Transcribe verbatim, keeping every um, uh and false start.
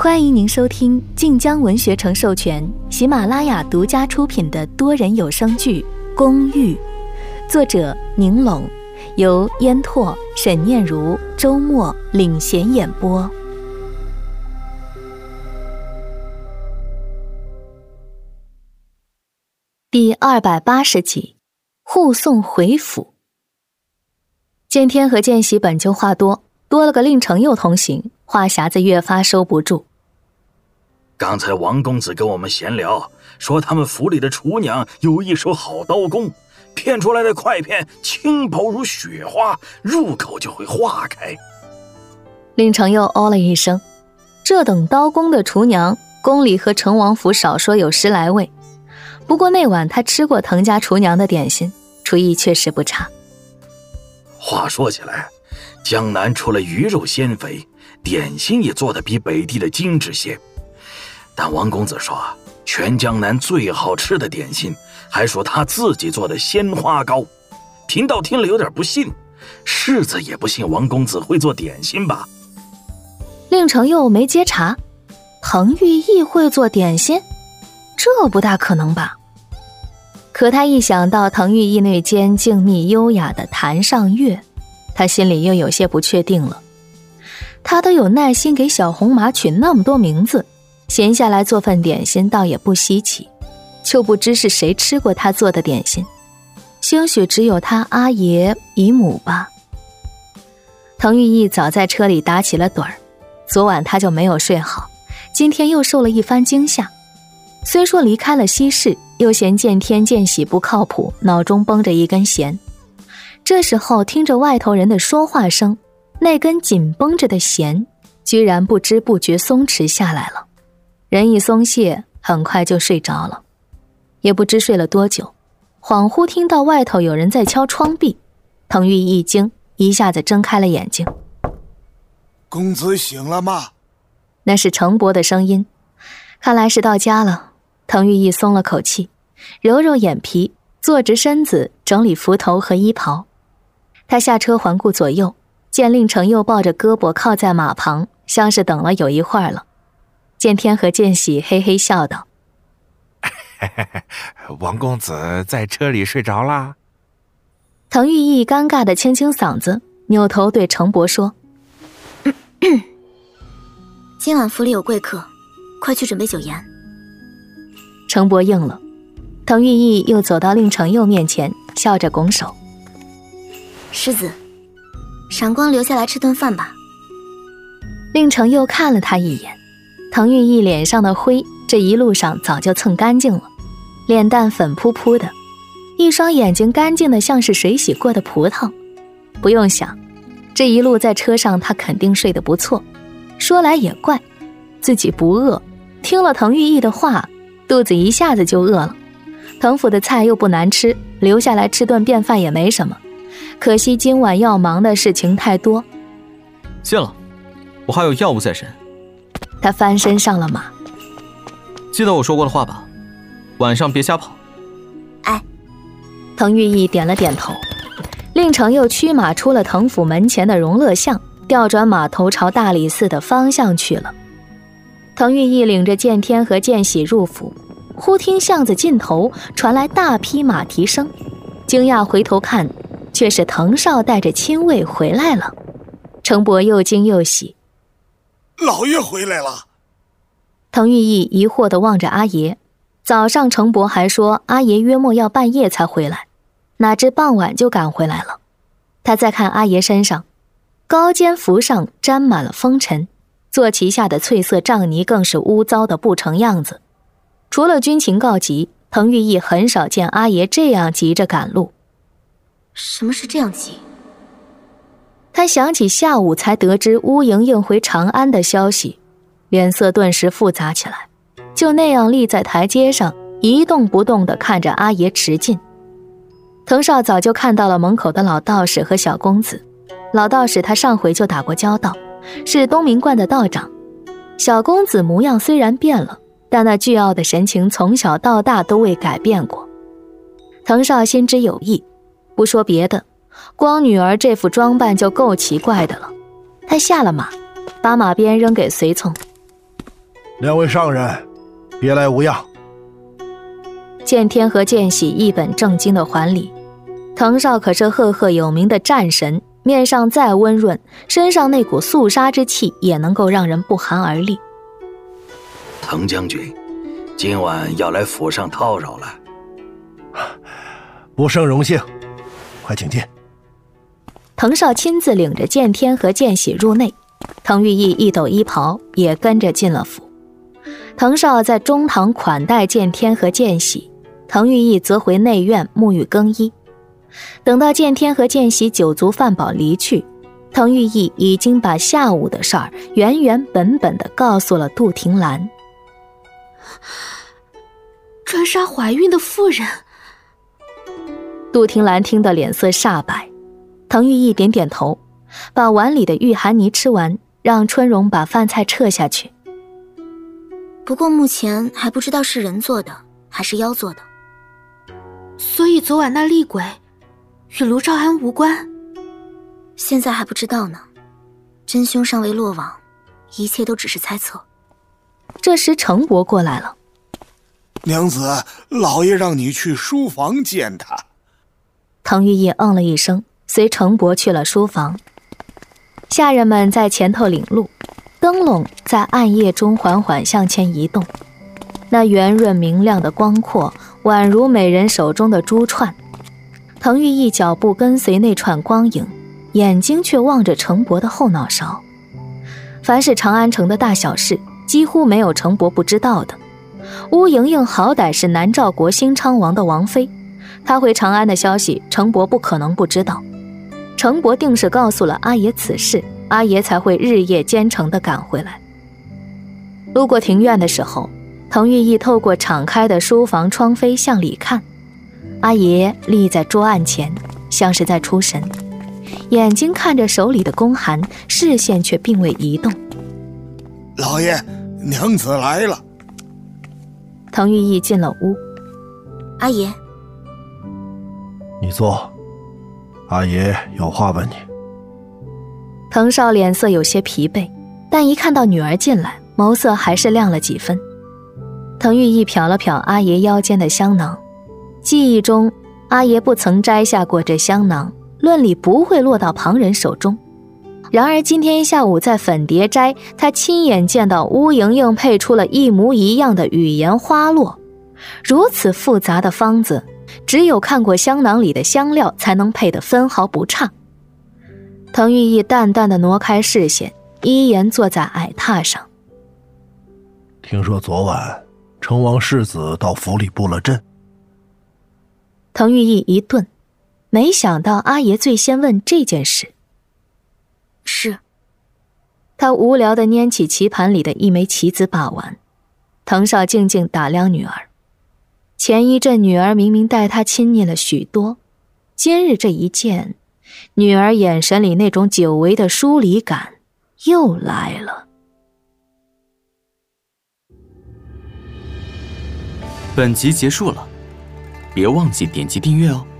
欢迎您收听晋江文学城授权、喜马拉雅独家出品的多人有声剧《公寓》，作者宁龙，由烟拓、沈念如、周末领衔演播。第二百八十集，护送回府。见天和见喜本就话多，多了个令程佑同行，话匣子越发收不住。 刚才王公子跟我们闲聊，说他们府里的厨娘有一手好刀工，片出来的块片轻薄如雪花，入口就会化开。 令程佑哦了一声，这等刀工的厨娘，宫里和成王府少说有十来位。不过那晚他吃过滕家厨娘的点心，厨艺确实不差。 话说起来，江南除了鱼肉鲜肥，点心也做得比北地的精致些。但王公子说，全江南最好吃的点心，还说他自己做的鲜花糕。贫道听了有点不信，世子也不信王公子会做点心吧？ 令程佑没接茬，滕玉意会做点心？这不大可能吧？可他一想到滕玉意那间静谧优雅的坛上月，他心里又有些不确定了。他都有耐心给小红马取那么多名字，闲下来做份点心倒也不稀奇，就不知是谁吃过他做的点心，兴许只有他阿爷姨母吧。滕玉意早在车里打起了盹儿，昨晚他就没有睡好，今天又受了一番惊吓。虽说离开了西市，又嫌见天见喜不靠谱，脑中绷着一根弦。这时候听着外头人的说话声，那根紧绷着的弦居然不知不觉松弛下来了。人一松懈，很快就睡着了。也不知睡了多久，恍惚听到外头有人在敲窗壁。滕玉一惊，一下子睁开了眼睛。 公子醒了吗？ 那是程伯的声音。看来是到家了。滕玉意松了口气，揉揉眼皮，坐直身子，整理服头和衣袍。他下车环顾左右，见令程佑抱着胳膊靠在马旁，像是等了有一会儿了。见天和见喜嘿嘿笑道： 王公子在车里睡着啦？ 滕玉意尴尬地清清嗓子，扭头对程伯说： 咳咳今晚府里有贵客，快去准备酒宴。 程伯应了。滕玉意又走到令程佑面前，笑着拱手： 世子，闪光留下来吃顿饭吧。 令程佑看了他一眼，滕玉意脸上的灰这一路上早就蹭干净了，脸蛋粉扑扑的，一双眼睛干净的像是水洗过的葡萄。不用想，这一路在车上他肯定睡得不错。说来也怪，自己不饿，听了滕玉意的话，肚子一下子就饿了。滕府的菜又不难吃，留下来吃顿便饭也没什么，可惜今晚要忙的事情太多。 谢了，我还有要务在身。 他翻身上了马。 记得我说过的话吧，晚上别瞎跑。 哎。 滕玉意点了点头。令程又驱马出了滕府门前的荣乐巷，调转马头朝大理寺的方向去了。滕玉意领着见天和见喜入府，忽听巷子尽头传来大批马蹄声，惊讶回头看，却是滕少带着亲卫回来了。程伯又惊又喜： 老爷回来了。 滕玉意疑惑地望着阿爷，早上程伯还说阿爷约莫要半夜才回来，哪知傍晚就赶回来了。他再看阿爷身上，高肩服上沾满了风尘，坐骑下的翠色帐泥更是污糟的不成样子。除了军情告急，滕玉意很少见阿爷这样急着赶路。 什么是这样急？ 他想起下午才得知乌莹莹回长安的消息，脸色顿时复杂起来，就那样立在台阶上，一动不动地看着阿爷迟近。滕少早就看到了门口的老道士和小公子，老道士他上回就打过交道，是东明观的道长。小公子模样虽然变了，但那倨傲的神情从小到大都未改变过。滕少心知有意，不说别的，光女儿这副装扮就够奇怪的了。他下了马，把马鞭扔给随从： 两位上人，别来无恙。 见天和见喜一本正经的还礼。藤少可是赫赫有名的战神，面上再温润，身上那股肃杀之气也能够让人不寒而栗。 藤将军，今晚要来府上叨扰了。 不胜荣幸，快请进。 藤少亲自领着见天和见喜入内，藤玉意一抖衣袍也跟着进了府。藤少在中堂款待见天和见喜，藤玉意则回内院沐浴更衣。等到见天和见喜酒足饭饱离去，藤玉意已经把下午的事儿原原本本地告诉了杜婷兰。 专杀怀孕的妇人。 杜婷兰听得脸色煞白，藤玉意点点头，把碗里的御寒泥吃完，让春荣把饭菜撤下去。 不过目前还不知道是人做的还是妖做的。 所以昨晚那厉鬼与卢兆安无关？ 现在还不知道呢，真凶尚未落网，一切都只是猜测。 这时程伯过来了。 娘子，老爷让你去书房见他。 藤玉意嗯了一声，随程伯去了书房。下人们在前头领路，灯笼在暗夜中缓缓向前移动，那圆润明亮的光阔宛如美人手中的珠串。藤玉意脚步跟随那串光影，眼睛却望着程伯的后脑勺。凡是长安城的大小事，几乎没有程伯不知道的。乌莹莹好歹是南诏国兴昌王的王妃，她回长安的消息程伯不可能不知道。程伯定是告诉了阿爷此事，阿爷才会日夜兼程地赶回来。路过庭院的时候，藤玉意透过敞开的书房窗扉向里看，阿爷立在桌案前，像是在出神，眼睛看着手里的公函，视线却并未移动。 老爷，娘子来了。 藤玉意进了屋。 阿爷， 你坐，阿爷有话问你。 藤少脸色有些疲惫，但一看到女儿进来，眸色还是亮了几分。藤玉意瞟了瞟阿爷腰间的香囊，记忆中阿爷不曾摘下过这香囊，论理不会落到旁人手中。然而今天下午在粉蝶斋，他亲眼见到乌莹莹配出了一模一样的语言花落。如此复杂的方子，只有看过香囊里的香料才能配得分毫不差。藤玉意淡淡地挪开视线，依言坐在矮榻上。 听说昨晚成王世子到府里布了阵。 藤玉意一顿，没想到阿爷最先问这件事。 是。 他无聊地拈起棋盘里的一枚棋子把玩。藤少静静打量女儿，前一阵女儿明明待他亲昵了许多，今日这一见，女儿眼神里那种久违的疏离感又来了。 本集结束了，别忘记点击订阅哦。